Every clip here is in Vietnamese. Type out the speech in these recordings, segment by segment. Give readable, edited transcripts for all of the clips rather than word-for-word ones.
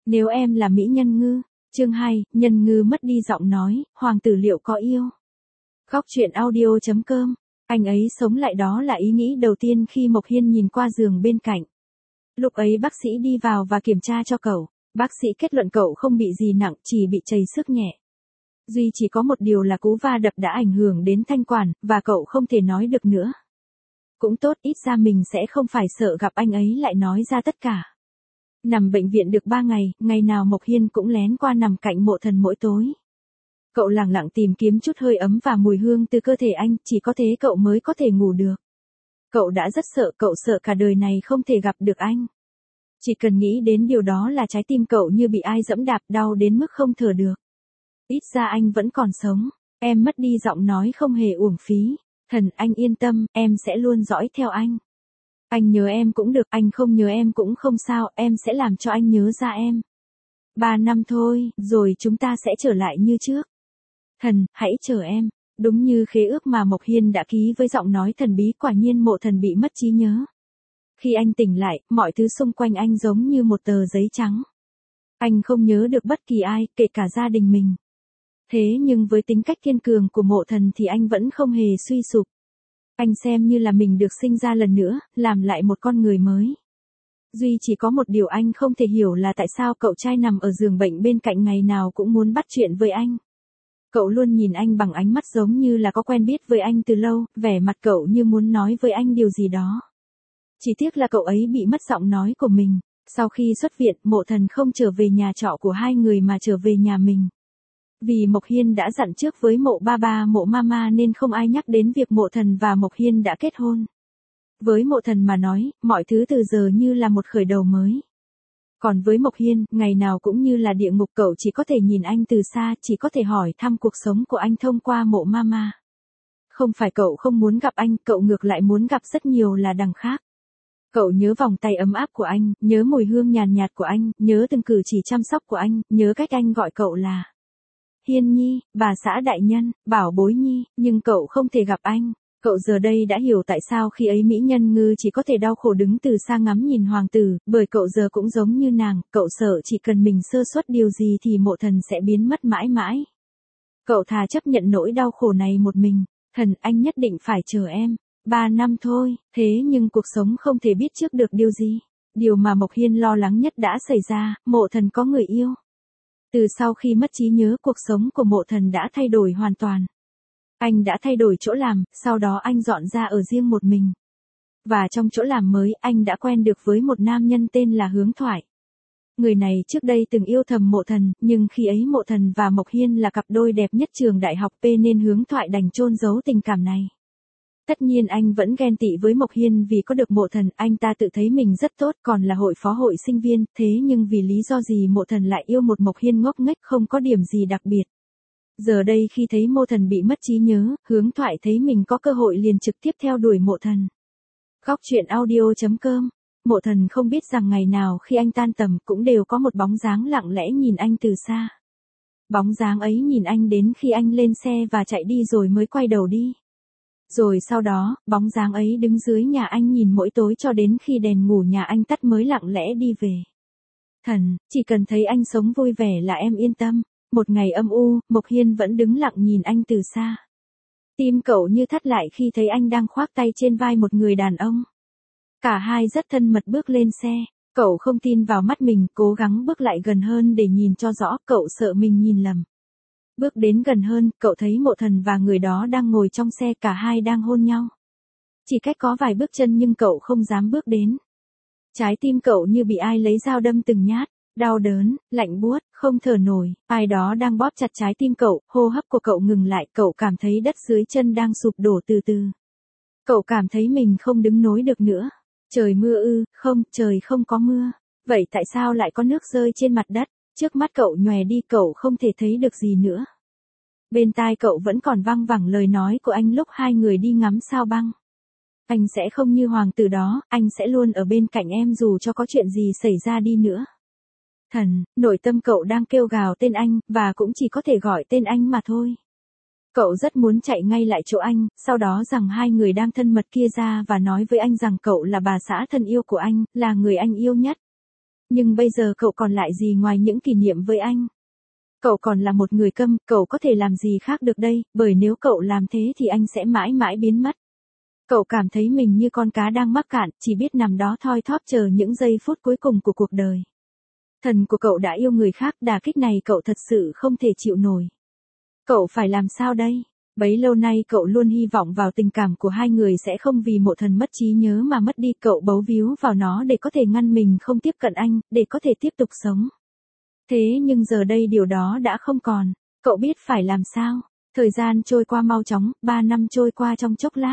Nếu em là mỹ nhân ngư. Chương 2, nhân ngư mất đi giọng nói, hoàng tử liệu có yêu. Góc truyện audio.com. Anh ấy sống lại, đó là ý nghĩ đầu tiên khi Mộc Hiên nhìn qua giường bên cạnh. Lúc ấy bác sĩ đi vào và kiểm tra cho cậu. Bác sĩ kết luận cậu không bị gì nặng, chỉ bị trầy xước nhẹ. Duy chỉ có một điều là cú va đập đã ảnh hưởng đến thanh quản, và cậu không thể nói được nữa. Cũng tốt, ít ra mình sẽ không phải sợ gặp anh ấy lại nói ra tất cả. Nằm bệnh viện được 3 ngày, ngày nào Mộc Hiên cũng lén qua nằm cạnh Mộ Thần mỗi tối. Cậu lẳng lặng tìm kiếm chút hơi ấm và mùi hương từ cơ thể anh, chỉ có thế cậu mới có thể ngủ được. Cậu đã rất sợ, cậu sợ cả đời này không thể gặp được anh. Chỉ cần nghĩ đến điều đó là trái tim cậu như bị ai giẫm đạp, đau đến mức không thở được. Ít ra anh vẫn còn sống, em mất đi giọng nói không hề uổng phí. Thần, anh yên tâm, em sẽ luôn dõi theo anh. Anh nhớ em cũng được, anh không nhớ em cũng không sao, em sẽ làm cho anh nhớ ra em. 3 năm thôi, rồi chúng ta sẽ trở lại như trước. Thần, hãy chờ em. Đúng như khế ước mà Mộc Hiên đã ký với giọng nói thần bí, quả nhiên Mộ Thần bị mất trí nhớ. Khi anh tỉnh lại, mọi thứ xung quanh anh giống như một tờ giấy trắng. Anh không nhớ được bất kỳ ai, kể cả gia đình mình. Thế nhưng với tính cách kiên cường của Mộ Thần thì anh vẫn không hề suy sụp. Anh xem như là mình được sinh ra lần nữa, làm lại một con người mới. Duy chỉ có một điều anh không thể hiểu là tại sao cậu trai nằm ở giường bệnh bên cạnh ngày nào cũng muốn bắt chuyện với anh. Cậu luôn nhìn anh bằng ánh mắt giống như là có quen biết với anh từ lâu, vẻ mặt cậu như muốn nói với anh điều gì đó. Chỉ tiếc là cậu ấy bị mất giọng nói của mình. Sau khi xuất viện, Mộ Thần không trở về nhà trọ của hai người mà trở về nhà mình. Vì Mộc Hiên đã dặn trước với Mộ Ba, Mộ Mama nên không ai nhắc đến việc Mộ Thần và Mộc Hiên đã kết hôn. Với Mộ Thần mà nói, mọi thứ từ giờ như là một khởi đầu mới. Còn với Mộc Hiên, ngày nào cũng như là địa ngục, cậu chỉ có thể nhìn anh từ xa, chỉ có thể hỏi thăm cuộc sống của anh thông qua Mộ Mama. Không phải cậu không muốn gặp anh, cậu ngược lại muốn gặp rất nhiều là đằng khác. Cậu nhớ vòng tay ấm áp của anh, nhớ mùi hương nhàn nhạt của anh, nhớ từng cử chỉ chăm sóc của anh, nhớ cách anh gọi cậu là Hiên Nhi, bà xã đại nhân, bảo bối Nhi, nhưng cậu không thể gặp anh. Cậu giờ đây đã hiểu tại sao khi ấy mỹ nhân ngư chỉ có thể đau khổ đứng từ xa ngắm nhìn hoàng tử, bởi cậu giờ cũng giống như nàng, cậu sợ chỉ cần mình sơ suất điều gì thì Mộ Thần sẽ biến mất mãi mãi. Cậu thà chấp nhận nỗi đau khổ này một mình. Thần, anh nhất định phải chờ em. 3 năm thôi, thế nhưng cuộc sống không thể biết trước được điều gì. Điều mà Mộc Hiên lo lắng nhất đã xảy ra, Mộ Thần có người yêu. Từ sau khi mất trí nhớ, cuộc sống của Mộ Thần đã thay đổi hoàn toàn. Anh đã thay đổi chỗ làm, sau đó anh dọn ra ở riêng một mình. Và trong chỗ làm mới, anh đã quen được với một nam nhân tên là Hướng Thoại. Người này trước đây từng yêu thầm Mộ Thần, nhưng khi ấy Mộ Thần và Mộc Hiên là cặp đôi đẹp nhất trường đại học P nên Hướng Thoại đành chôn giấu tình cảm này. Tất nhiên anh vẫn ghen tị với Mộc Hiên vì có được Mộ Thần, anh ta tự thấy mình rất tốt, còn là hội phó hội sinh viên, thế nhưng vì lý do gì Mộ Thần lại yêu một Mộc Hiên ngốc nghếch không có điểm gì đặc biệt. Giờ đây khi thấy Mộ Thần bị mất trí nhớ, Hướng Thoại thấy mình có cơ hội liền trực tiếp theo đuổi Mộ Thần. Góc truyện audio.com. Mộ Thần không biết rằng ngày nào khi anh tan tầm cũng đều có một bóng dáng lặng lẽ nhìn anh từ xa. Bóng dáng ấy nhìn anh đến khi anh lên xe và chạy đi rồi mới quay đầu đi. Rồi sau đó, bóng dáng ấy đứng dưới nhà anh nhìn mỗi tối cho đến khi đèn ngủ nhà anh tắt mới lặng lẽ đi về. Thần, chỉ cần thấy anh sống vui vẻ là em yên tâm. Một ngày âm u, Mộc Hiên vẫn đứng lặng nhìn anh từ xa. Tim cậu như thắt lại khi thấy anh đang khoác tay trên vai một người đàn ông. Cả hai rất thân mật bước lên xe. Cậu không tin vào mắt mình, cố gắng bước lại gần hơn để nhìn cho rõ, cậu sợ mình nhìn lầm. Bước đến gần hơn, cậu thấy Mộ Thần và người đó đang ngồi trong xe, cả hai đang hôn nhau. Chỉ cách có vài bước chân nhưng cậu không dám bước đến. Trái tim cậu như bị ai lấy dao đâm từng nhát, đau đớn, lạnh buốt, không thở nổi, ai đó đang bóp chặt trái tim cậu, hô hấp của cậu ngừng lại, cậu cảm thấy đất dưới chân đang sụp đổ từ từ. Cậu cảm thấy mình không đứng nối được nữa. Trời mưa ư? Không, trời không có mưa. Vậy tại sao lại có nước rơi trên mặt đất? Trước mắt cậu nhòe đi, cậu không thể thấy được gì nữa. Bên tai cậu vẫn còn văng vẳng lời nói của anh lúc hai người đi ngắm sao băng. Anh sẽ không như hoàng tử đó, anh sẽ luôn ở bên cạnh em dù cho có chuyện gì xảy ra đi nữa. Thần, nội tâm cậu đang kêu gào tên anh, và cũng chỉ có thể gọi tên anh mà thôi. Cậu rất muốn chạy ngay lại chỗ anh, sau đó rằng hai người đang thân mật kia ra và nói với anh rằng cậu là bà xã thân yêu của anh, là người anh yêu nhất. Nhưng bây giờ cậu còn lại gì ngoài những kỷ niệm với anh? Cậu còn là một người câm, cậu có thể làm gì khác được đây, bởi nếu cậu làm thế thì anh sẽ mãi mãi biến mất. Cậu cảm thấy mình như con cá đang mắc cạn, chỉ biết nằm đó thoi thóp chờ những giây phút cuối cùng của cuộc đời. Thần của cậu đã yêu người khác, đả kích này cậu thật sự không thể chịu nổi. Cậu phải làm sao đây? Bấy lâu nay cậu luôn hy vọng vào tình cảm của hai người sẽ không vì Mộ Thần mất trí nhớ mà mất đi, cậu bấu víu vào nó để có thể ngăn mình không tiếp cận anh, để có thể tiếp tục sống. Thế nhưng giờ đây điều đó đã không còn, cậu biết phải làm sao? Thời gian trôi qua mau chóng, 3 năm trôi qua trong chốc lát.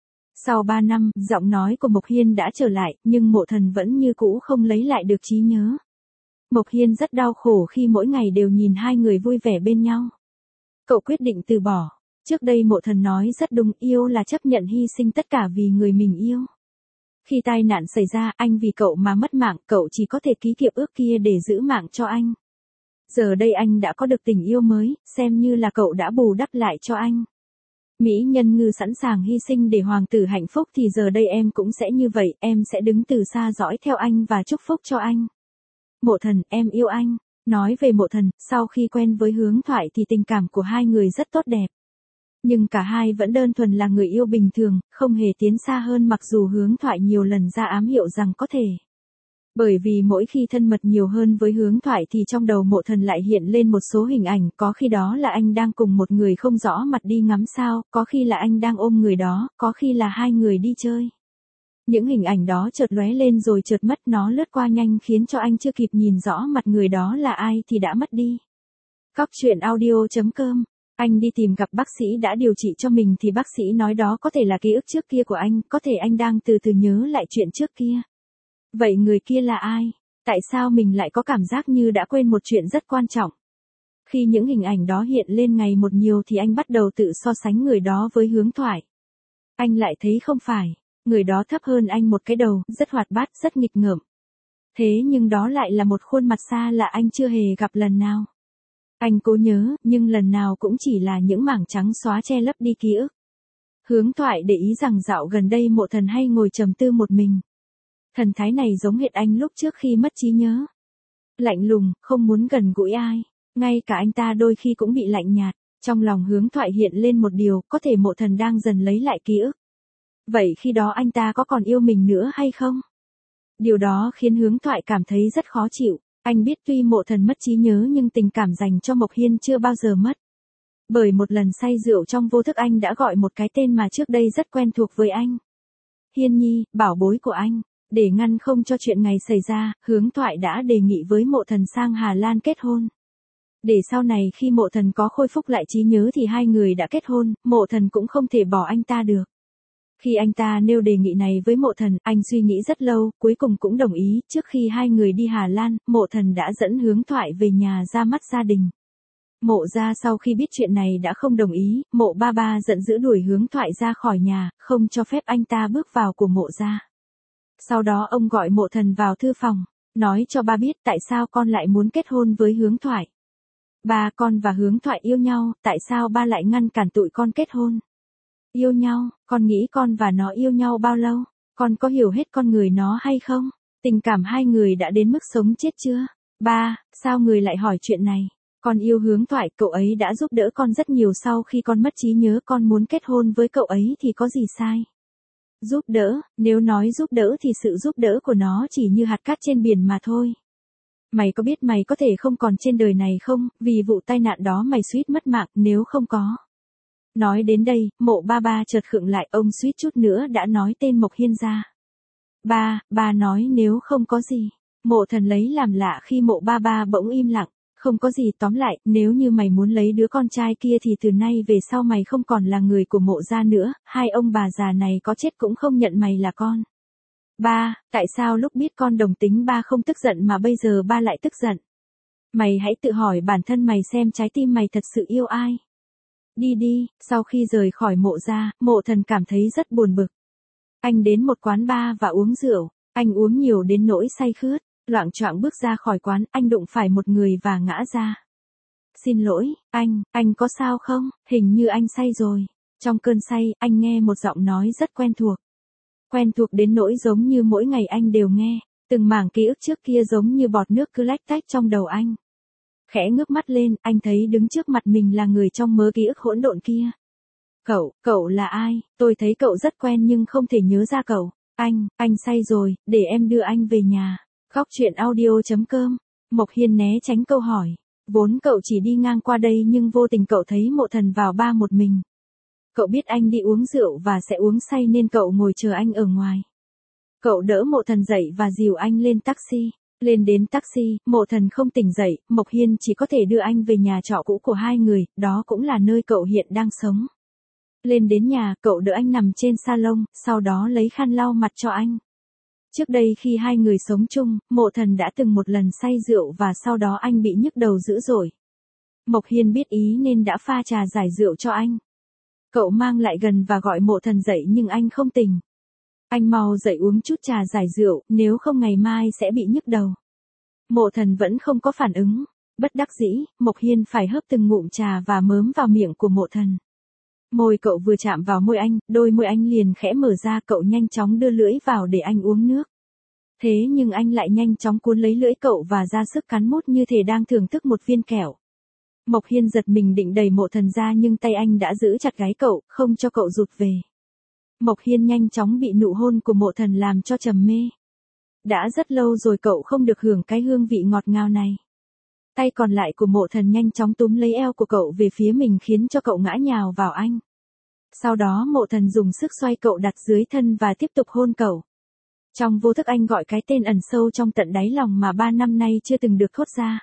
Sau 3 năm, giọng nói của Mộc Hiên đã trở lại, nhưng Mộ Thần vẫn như cũ không lấy lại được trí nhớ. Mộc Hiên rất đau khổ khi mỗi ngày đều nhìn hai người vui vẻ bên nhau. Cậu quyết định từ bỏ. Trước đây Mộ Thần nói rất đúng, yêu là chấp nhận hy sinh tất cả vì người mình yêu. Khi tai nạn xảy ra, anh vì cậu mà mất mạng, cậu chỉ có thể ký hiệp ước kia để giữ mạng cho anh. Giờ đây anh đã có được tình yêu mới, xem như là cậu đã bù đắp lại cho anh. Mỹ Nhân Ngư sẵn sàng hy sinh để hoàng tử hạnh phúc thì giờ đây em cũng sẽ như vậy, em sẽ đứng từ xa dõi theo anh và chúc phúc cho anh. Mộ Thần, em yêu anh. Nói về Mộ Thần, sau khi quen với Hướng Thoại thì tình cảm của hai người rất tốt đẹp. Nhưng cả hai vẫn đơn thuần là người yêu bình thường, không hề tiến xa hơn mặc dù Hướng Thoại nhiều lần ra ám hiệu rằng có thể. Bởi vì mỗi khi thân mật nhiều hơn với Hướng Thoại thì trong đầu Mộ Thần lại hiện lên một số hình ảnh, có khi đó là anh đang cùng một người không rõ mặt đi ngắm sao, có khi là anh đang ôm người đó, có khi là hai người đi chơi. Những hình ảnh đó chợt lóe lên rồi chợt mất, nó lướt qua nhanh khiến cho anh chưa kịp nhìn rõ mặt người đó là ai thì đã mất đi. Cóc truyện audio.com. Anh đi tìm gặp bác sĩ đã điều trị cho mình thì bác sĩ nói đó có thể là ký ức trước kia của anh, có thể anh đang từ từ nhớ lại chuyện trước kia. Vậy người kia là ai? Tại sao mình lại có cảm giác như đã quên một chuyện rất quan trọng? Khi những hình ảnh đó hiện lên ngày một nhiều thì anh bắt đầu tự so sánh người đó với Hướng Thoại. Anh lại thấy không phải, người đó thấp hơn anh một cái đầu, rất hoạt bát, rất nghịch ngợm. Thế nhưng đó lại là một khuôn mặt xa lạ anh chưa hề gặp lần nào. Anh cố nhớ, nhưng lần nào cũng chỉ là những mảng trắng xóa che lấp đi ký ức. Hướng Thoại để ý rằng dạo gần đây Mộ Thần hay ngồi trầm tư một mình. Thần thái này giống hệt anh lúc trước khi mất trí nhớ. Lạnh lùng, không muốn gần gũi ai. Ngay cả anh ta đôi khi cũng bị lạnh nhạt. Trong lòng Hướng Thoại hiện lên một điều, có thể Mộ Thần đang dần lấy lại ký ức. Vậy khi đó anh ta có còn yêu mình nữa hay không? Điều đó khiến Hướng Thoại cảm thấy rất khó chịu. Anh biết tuy Mộ Thần mất trí nhớ nhưng tình cảm dành cho Mộc Hiên chưa bao giờ mất. Bởi một lần say rượu trong vô thức anh đã gọi một cái tên mà trước đây rất quen thuộc với anh. Hiên Nhi, bảo bối của anh. Để ngăn không cho chuyện ngày xảy ra, Hướng Thoại đã đề nghị với Mộ Thần sang Hà Lan kết hôn. Để sau này khi Mộ Thần có khôi phục lại trí nhớ thì hai người đã kết hôn, Mộ Thần cũng không thể bỏ anh ta được. Khi anh ta nêu đề nghị này với Mộ Thần, anh suy nghĩ rất lâu, cuối cùng cũng đồng ý. Trước khi hai người đi Hà Lan, Mộ Thần đã dẫn Hướng Thoại về nhà ra mắt gia đình. Mộ gia sau khi biết chuyện này đã không đồng ý, Mộ ba ba giận dữ đuổi Hướng Thoại ra khỏi nhà, không cho phép anh ta bước vào của Mộ gia. Sau đó ông gọi Mộ Thần vào thư phòng, nói cho ba biết tại sao con lại muốn kết hôn với Hướng Thoại. Ba, con và Hướng Thoại yêu nhau, tại sao ba lại ngăn cản tụi con kết hôn? Yêu nhau, con nghĩ con và nó yêu nhau bao lâu? Con có hiểu hết con người nó hay không? Tình cảm hai người đã đến mức sống chết chưa? Ba, sao người lại hỏi chuyện này? Con yêu Hướng Thoại, cậu ấy đã giúp đỡ con rất nhiều sau khi con mất trí nhớ, con muốn kết hôn với cậu ấy thì có gì sai? Giúp đỡ, nếu nói giúp đỡ thì sự giúp đỡ của nó chỉ như hạt cát trên biển mà thôi. Mày có biết mày có thể không còn trên đời này không, vì vụ tai nạn đó mày suýt mất mạng, nếu không có. Nói đến đây, Mộ ba ba chợt khựng lại, ông suýt chút nữa đã nói tên Mộc Hiên ra. Ba nói nếu không có gì. Mộ Thần lấy làm lạ khi Mộ ba ba bỗng im lặng. Không có gì, tóm lại, nếu như mày muốn lấy đứa con trai kia thì từ nay về sau mày không còn là người của Mộ gia nữa, hai ông bà già này có chết cũng không nhận mày là con. Ba, tại sao lúc biết con đồng tính ba không tức giận mà bây giờ ba lại tức giận? Mày hãy tự hỏi bản thân mày xem trái tim mày thật sự yêu ai. Đi đi, sau khi rời khỏi Mộ gia, Mộ Thần cảm thấy rất buồn bực. Anh đến một quán bar và uống rượu, anh uống nhiều đến nỗi say khướt. Loạng choạng bước ra khỏi quán, anh đụng phải một người và ngã ra. Xin lỗi, anh có sao không? Hình như anh say rồi. Trong cơn say, anh nghe một giọng nói rất quen thuộc. Quen thuộc đến nỗi giống như mỗi ngày anh đều nghe. Từng mảng ký ức trước kia giống như bọt nước cứ lách tách trong đầu anh. Khẽ ngước mắt lên, anh thấy đứng trước mặt mình là người trong mớ ký ức hỗn độn kia. Cậu là ai? Tôi thấy cậu rất quen nhưng không thể nhớ ra cậu. Anh say rồi, để em đưa anh về nhà. Khóc chuyện audio.com. Mộc Hiên né tránh câu hỏi. Vốn cậu chỉ đi ngang qua đây nhưng vô tình cậu thấy Mộ Thần vào bar một mình. Cậu biết anh đi uống rượu và sẽ uống say nên cậu ngồi chờ anh ở ngoài. Cậu đỡ Mộ Thần dậy và dìu anh lên taxi. Lên đến taxi, Mộ Thần không tỉnh dậy, Mộc Hiên chỉ có thể đưa anh về nhà trọ cũ của hai người, đó cũng là nơi cậu hiện đang sống. Lên đến nhà, cậu đỡ anh nằm trên salon, sau đó lấy khăn lau mặt cho anh. Trước đây khi hai người sống chung, Mộ Thần đã từng một lần say rượu và sau đó anh bị nhức đầu dữ dội. Mộc Hiên biết ý nên đã pha trà giải rượu cho anh. Cậu mang lại gần và gọi Mộ Thần dậy nhưng anh không tỉnh. Anh mau dậy uống chút trà giải rượu, nếu không ngày mai sẽ bị nhức đầu. Mộ Thần vẫn không có phản ứng. Bất đắc dĩ, Mộc Hiên phải hớp từng ngụm trà và mớm vào miệng của Mộ Thần. Môi cậu vừa chạm vào môi anh, đôi môi anh liền khẽ mở ra, cậu nhanh chóng đưa lưỡi vào để anh uống nước. Thế nhưng anh lại nhanh chóng cuốn lấy lưỡi cậu và ra sức cắn mút như thể đang thưởng thức một viên kẹo. Mộc Hiên giật mình định đẩy Mộ Thần ra nhưng tay anh đã giữ chặt gáy cậu, không cho cậu rụt về. Mộc Hiên nhanh chóng bị nụ hôn của Mộ Thần làm cho trầm mê. Đã rất lâu rồi cậu không được hưởng cái hương vị ngọt ngào này. Tay còn lại của Mộ Thần nhanh chóng túm lấy eo của cậu về phía mình khiến cho cậu ngã nhào vào anh. Sau đó Mộ Thần dùng sức xoay cậu đặt dưới thân và tiếp tục hôn cậu. Trong vô thức anh gọi cái tên ẩn sâu trong tận đáy lòng mà 3 năm nay chưa từng được thốt ra.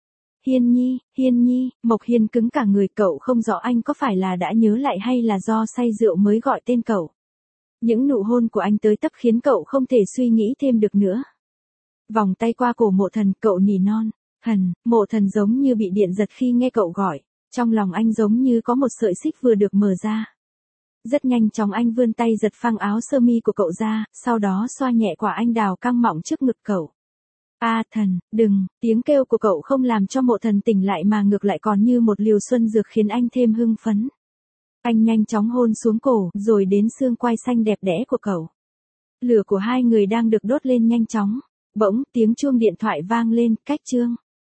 Hiên Nhi, Mộc Hiên cứng cả người, cậu không rõ anh có phải là đã nhớ lại hay là do say rượu mới gọi tên cậu. Những nụ hôn của anh tới tấp khiến cậu không thể suy nghĩ thêm được nữa. Vòng tay qua cổ Mộ Thần, cậu nỉ non. Mộ Thần giống như bị điện giật khi nghe cậu gọi. Trong lòng anh giống như có một sợi xích vừa được mở ra. Rất nhanh chóng anh vươn tay giật phăng áo sơ mi của cậu ra, sau đó xoa nhẹ quả anh đào căng mọng trước ngực cậu. Thần, đừng, tiếng kêu của cậu không làm cho Mộ Thần tỉnh lại mà ngược lại còn như một liều xuân dược khiến anh thêm hưng phấn. Anh nhanh chóng hôn xuống cổ, rồi đến xương quai xanh đẹp đẽ của cậu. Lửa của hai người đang được đốt lên nhanh chóng. Bỗng, tiếng chuông điện thoại vang lên, cách chương.